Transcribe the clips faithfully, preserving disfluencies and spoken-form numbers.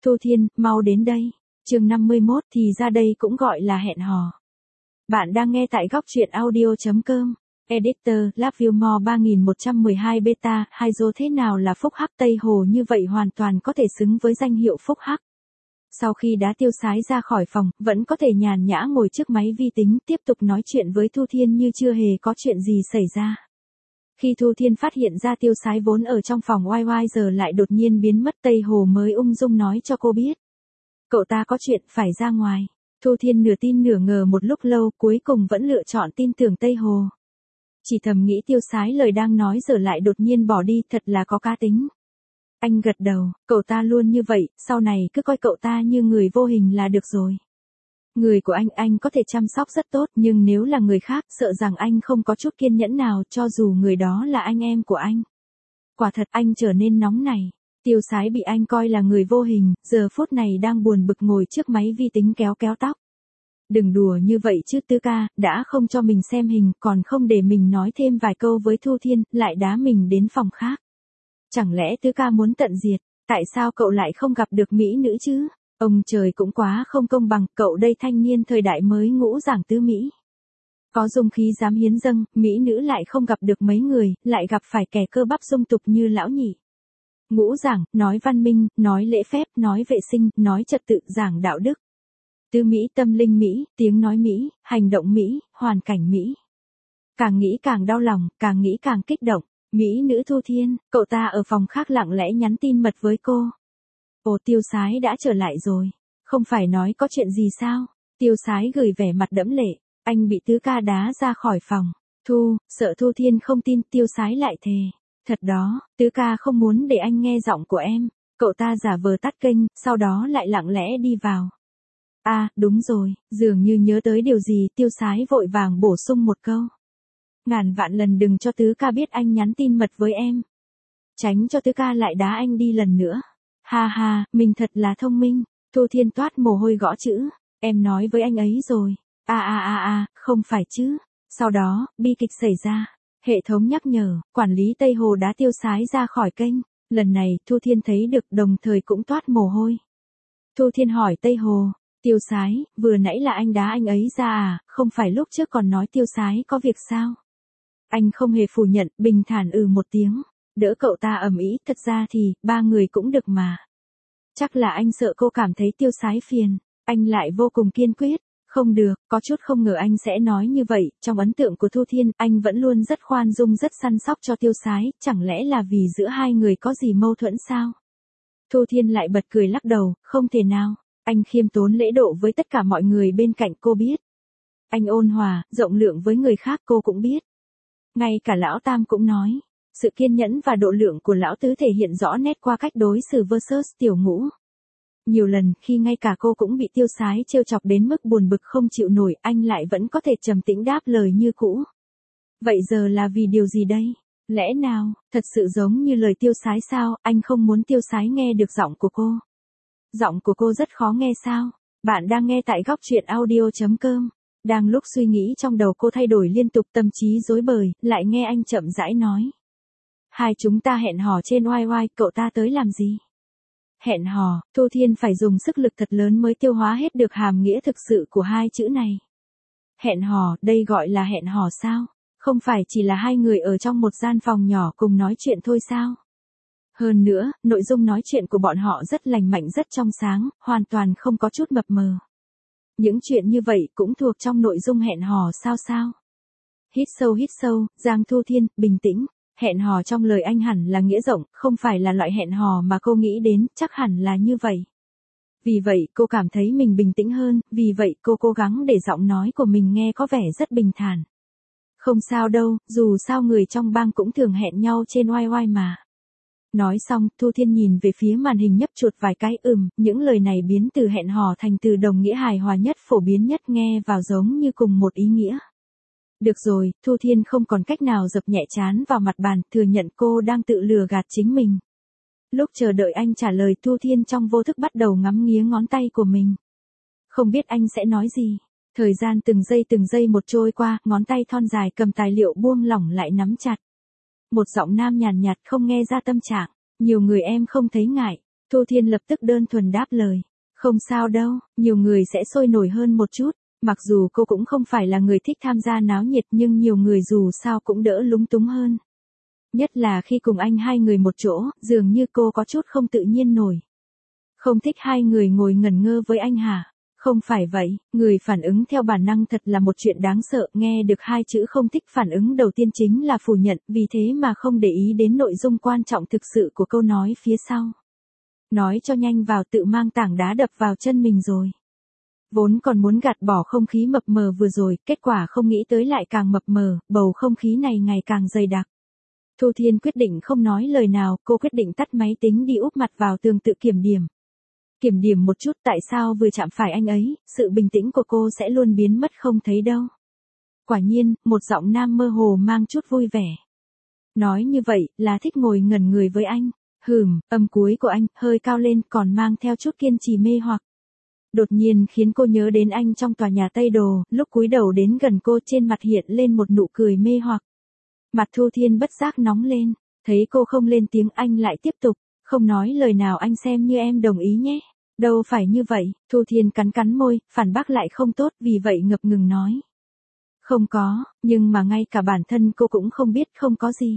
Thu Thiên, mau đến đây. Chương năm mươi mốt thì ra đây cũng gọi là hẹn hò. Bạn đang nghe tại góc truyện audio chấm com. Editor, LoveyouMore ba nghìn một trăm mười hai Beta, Hydro thế nào là phúc hắc Tây Hồ như vậy hoàn toàn có thể xứng với danh hiệu phúc hắc. Sau khi đã tiêu sái ra khỏi phòng, vẫn có thể nhàn nhã ngồi trước máy vi tính tiếp tục nói chuyện với Thu Thiên như chưa hề có chuyện gì xảy ra. Khi Thu Thiên phát hiện ra tiêu sái vốn ở trong phòng oai oai giờ lại đột nhiên biến mất, Tây Hồ mới ung dung nói cho cô biết. Cậu ta có chuyện phải ra ngoài. Thu Thiên nửa tin nửa ngờ một lúc lâu, cuối cùng vẫn lựa chọn tin tưởng Tây Hồ. Chỉ thầm nghĩ tiêu sái lời đang nói giờ lại đột nhiên bỏ đi, thật là có cá tính. Anh gật đầu, cậu ta luôn như vậy, sau này cứ coi cậu ta như người vô hình là được rồi. Người của anh anh có thể chăm sóc rất tốt, nhưng nếu là người khác sợ rằng anh không có chút kiên nhẫn nào cho dù người đó là anh em của anh. Quả thật anh trở nên nóng này. Tiêu sái bị anh coi là người vô hình, giờ phút này đang buồn bực ngồi trước máy vi tính kéo kéo tóc. Đừng đùa như vậy chứ Tứ ca, đã không cho mình xem hình, còn không để mình nói thêm vài câu với Thu Thiên, lại đá mình đến phòng khác. Chẳng lẽ Tứ ca muốn tận diệt, tại sao cậu lại không gặp được mỹ nữ chứ? Ông trời cũng quá không công bằng, cậu đây thanh niên thời đại mới ngũ giảng tứ mỹ. Có dung khí dám hiến dâng, mỹ nữ lại không gặp được mấy người, lại gặp phải kẻ cơ bắp dung tục như lão nhị. Ngũ giảng, nói văn minh, nói lễ phép, nói vệ sinh, nói trật tự, giảng đạo đức. Tứ mỹ, tâm linh mỹ, tiếng nói mỹ, hành động mỹ, hoàn cảnh mỹ. Càng nghĩ càng đau lòng, càng nghĩ càng kích động. Mỹ nữ Thu Thiên, cậu ta ở phòng khác lặng lẽ nhắn tin mật với cô. Ồ, tiêu sái đã trở lại rồi. Không phải nói có chuyện gì sao? Tiêu sái gửi vẻ mặt đẫm lệ. Anh bị Tứ ca đá ra khỏi phòng. Thu, sợ Thu Thiên không tin, tiêu sái lại thề. Thật đó, Tứ ca không muốn để anh nghe giọng của em. Cậu ta giả vờ tắt kênh, sau đó lại lặng lẽ đi vào. À, đúng rồi, dường như nhớ tới điều gì, tiêu sái vội vàng bổ sung một câu. Ngàn vạn lần đừng cho Tứ ca biết anh nhắn tin mật với em. Tránh cho Tứ ca lại đá anh đi lần nữa. Ha ha, mình thật là thông minh. Thu Thiên toát mồ hôi gõ chữ. Em nói với anh ấy rồi. À à à à, không phải chứ. Sau đó, bi kịch xảy ra. Hệ thống nhắc nhở, quản lý Tây Hồ đã tiêu sái ra khỏi kênh. Lần này, Thu Thiên thấy được đồng thời cũng toát mồ hôi. Thu Thiên hỏi Tây Hồ, tiêu sái, vừa nãy là anh đá anh ấy ra à, không phải lúc trước còn nói tiêu sái có việc sao? Anh không hề phủ nhận, bình thản ừ một tiếng. Đỡ cậu ta ầm ĩ, thật ra thì, ba người cũng được mà. Chắc là anh sợ cô cảm thấy tiêu sái phiền. Anh lại vô cùng kiên quyết. Không được, có chút không ngờ anh sẽ nói như vậy, trong ấn tượng của Thu Thiên, anh vẫn luôn rất khoan dung rất săn sóc cho tiêu sái, chẳng lẽ là vì giữa hai người có gì mâu thuẫn sao? Thu Thiên lại bật cười lắc đầu, không thể nào, anh khiêm tốn lễ độ với tất cả mọi người bên cạnh cô biết. Anh ôn hòa, rộng lượng với người khác cô cũng biết. Ngay cả Lão Tam cũng nói, sự kiên nhẫn và độ lượng của Lão Tứ thể hiện rõ nét qua cách đối xử versus Tiểu Ngũ. Nhiều lần, khi ngay cả cô cũng bị tiêu sái trêu chọc đến mức buồn bực không chịu nổi, anh lại vẫn có thể trầm tĩnh đáp lời như cũ. Vậy giờ là vì điều gì đây? Lẽ nào, thật sự giống như lời tiêu sái sao, anh không muốn tiêu sái nghe được giọng của cô? Giọng của cô rất khó nghe sao? Bạn đang nghe tại góc truyện audio chấm com. Đang lúc suy nghĩ trong đầu cô thay đổi liên tục tâm trí rối bời, lại nghe anh chậm rãi nói. Hai chúng ta hẹn hò trên oai oai, cậu ta tới làm gì? Hẹn hò, Thu Thiên phải dùng sức lực thật lớn mới tiêu hóa hết được hàm nghĩa thực sự của hai chữ này. Hẹn hò, đây gọi là hẹn hò sao? Không phải chỉ là hai người ở trong một gian phòng nhỏ cùng nói chuyện thôi sao? Hơn nữa, nội dung nói chuyện của bọn họ rất lành mạnh rất trong sáng, hoàn toàn không có chút mập mờ. Những chuyện như vậy cũng thuộc trong nội dung hẹn hò sao sao? Hít sâu hít sâu, Giang Thu Thiên, bình tĩnh. Hẹn hò trong lời anh hẳn là nghĩa rộng, không phải là loại hẹn hò mà cô nghĩ đến, chắc hẳn là như vậy. Vì vậy, cô cảm thấy mình bình tĩnh hơn, vì vậy cô cố gắng để giọng nói của mình nghe có vẻ rất bình thản. Không sao đâu, dù sao người trong bang cũng thường hẹn nhau trên oai oai mà. Nói xong, Thu Thiên nhìn về phía màn hình nhấp chuột vài cái ừm, những lời này biến từ hẹn hò thành từ đồng nghĩa hài hòa nhất phổ biến nhất nghe vào giống như cùng một ý nghĩa. Được rồi, Thu Thiên không còn cách nào dập nhẹ trán vào mặt bàn, thừa nhận cô đang tự lừa gạt chính mình. Lúc chờ đợi anh trả lời, Thu Thiên trong vô thức bắt đầu ngắm nghía ngón tay của mình. Không biết anh sẽ nói gì. Thời gian từng giây từng giây một trôi qua, ngón tay thon dài cầm tài liệu buông lỏng lại nắm chặt. Một giọng nam nhàn nhạt không nghe ra tâm trạng. Nhiều người em không thấy ngại. Thu Thiên lập tức đơn thuần đáp lời. Không sao đâu, nhiều người sẽ sôi nổi hơn một chút. Mặc dù cô cũng không phải là người thích tham gia náo nhiệt nhưng nhiều người dù sao cũng đỡ lúng túng hơn. Nhất là khi cùng anh hai người một chỗ, dường như cô có chút không tự nhiên nổi. Không thích hai người ngồi ngẩn ngơ với anh hả? Không phải vậy, người phản ứng theo bản năng thật là một chuyện đáng sợ. Nghe được hai chữ không thích, phản ứng đầu tiên chính là phủ nhận, vì thế mà không để ý đến nội dung quan trọng thực sự của câu nói phía sau. Nói cho nhanh vào, tự mang tảng đá đập vào chân mình rồi. Vốn còn muốn gạt bỏ không khí mập mờ vừa rồi, kết quả không nghĩ tới lại càng mập mờ, bầu không khí này ngày càng dày đặc. Thu Thiên quyết định không nói lời nào, cô quyết định tắt máy tính đi úp mặt vào tường tự kiểm điểm. Kiểm điểm một chút tại sao vừa chạm phải anh ấy, sự bình tĩnh của cô sẽ luôn biến mất không thấy đâu. Quả nhiên, một giọng nam mơ hồ mang chút vui vẻ. Nói như vậy, là thích ngồi ngẩn người với anh. Hừm, âm cuối của anh, hơi cao lên, còn mang theo chút kiên trì mê hoặc. Đột nhiên khiến cô nhớ đến anh trong tòa nhà Tây Đồ, lúc cúi đầu đến gần cô trên mặt hiện lên một nụ cười mê hoặc. Mặt Thu Thiên bất giác nóng lên, thấy cô không lên tiếng anh lại tiếp tục, không nói lời nào, anh xem như em đồng ý nhé. Đâu phải như vậy, Thu Thiên cắn cắn môi, phản bác lại không tốt, vì vậy ngập ngừng nói. Không có, nhưng mà ngay cả bản thân cô cũng không biết không có gì.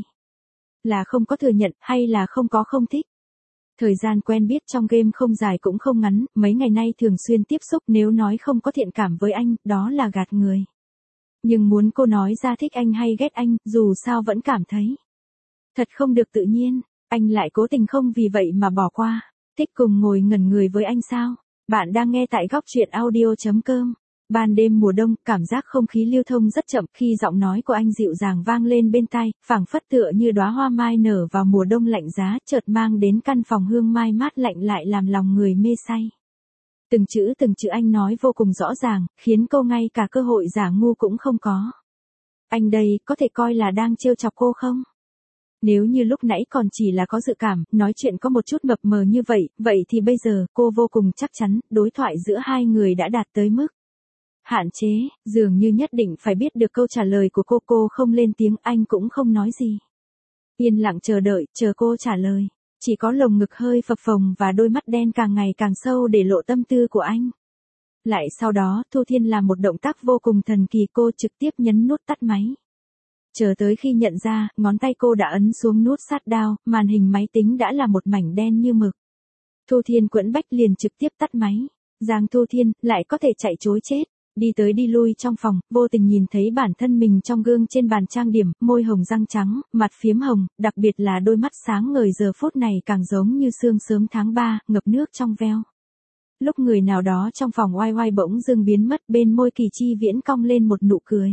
Là không có thừa nhận hay là không có không thích. Thời gian quen biết trong game không dài cũng không ngắn, mấy ngày nay thường xuyên tiếp xúc, nếu nói không có thiện cảm với anh, đó là gạt người. Nhưng muốn cô nói ra thích anh hay ghét anh, dù sao vẫn cảm thấy thật không được tự nhiên, anh lại cố tình không vì vậy mà bỏ qua. Thích cùng ngồi ngẩn người với anh sao? Bạn đang nghe tại góc truyện audio chấm com. Ban đêm mùa đông, cảm giác không khí lưu thông rất chậm, khi giọng nói của anh dịu dàng vang lên bên tai, phảng phất tựa như đóa hoa mai nở vào mùa đông lạnh giá, chợt mang đến căn phòng hương mai mát lạnh lại làm lòng người mê say. Từng chữ từng chữ anh nói vô cùng rõ ràng, khiến cô ngay cả cơ hội giả ngu cũng không có. Anh đây, có thể coi là đang trêu chọc cô không? Nếu như lúc nãy còn chỉ là có dự cảm, nói chuyện có một chút mập mờ như vậy, vậy thì bây giờ, cô vô cùng chắc chắn, đối thoại giữa hai người đã đạt tới mức hạn chế, dường như nhất định phải biết được câu trả lời của cô. Cô không lên tiếng, anh cũng không nói gì. Yên lặng chờ đợi, chờ cô trả lời. Chỉ có lồng ngực hơi phập phồng và đôi mắt đen càng ngày càng sâu để lộ tâm tư của anh. Lại sau đó, Thu Thiên làm một động tác vô cùng thần kỳ, cô trực tiếp nhấn nút tắt máy. Chờ tới khi nhận ra, ngón tay cô đã ấn xuống nút shutdown, màn hình máy tính đã là một mảnh đen như mực. Thu Thiên quẫn bách liền trực tiếp tắt máy. Giang Thu Thiên, lại có thể chạy chối chết. Đi tới đi lui trong phòng, vô tình nhìn thấy bản thân mình trong gương trên bàn trang điểm, môi hồng răng trắng, mặt phiếm hồng, đặc biệt là đôi mắt sáng ngời giờ phút này càng giống như sương sớm tháng ba, ngập nước trong veo. Lúc người nào đó trong phòng oai oai bỗng dưng biến mất, bên môi Kỳ Chi Viễn cong lên một nụ cười.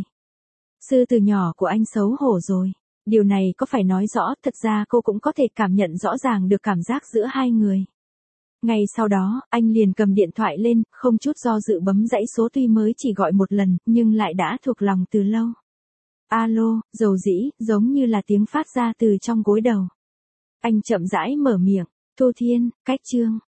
Sư từ nhỏ của anh xấu hổ rồi. Điều này có phải nói rõ, thật ra cô cũng có thể cảm nhận rõ ràng được cảm giác giữa hai người. Ngay sau đó, anh liền cầm điện thoại lên, không chút do dự bấm dãy số, tuy mới chỉ gọi một lần, nhưng lại đã thuộc lòng từ lâu. Alo, dầu dĩ, giống như là tiếng phát ra từ trong gối đầu. Anh chậm rãi mở miệng. Thu Thiên, cách chương.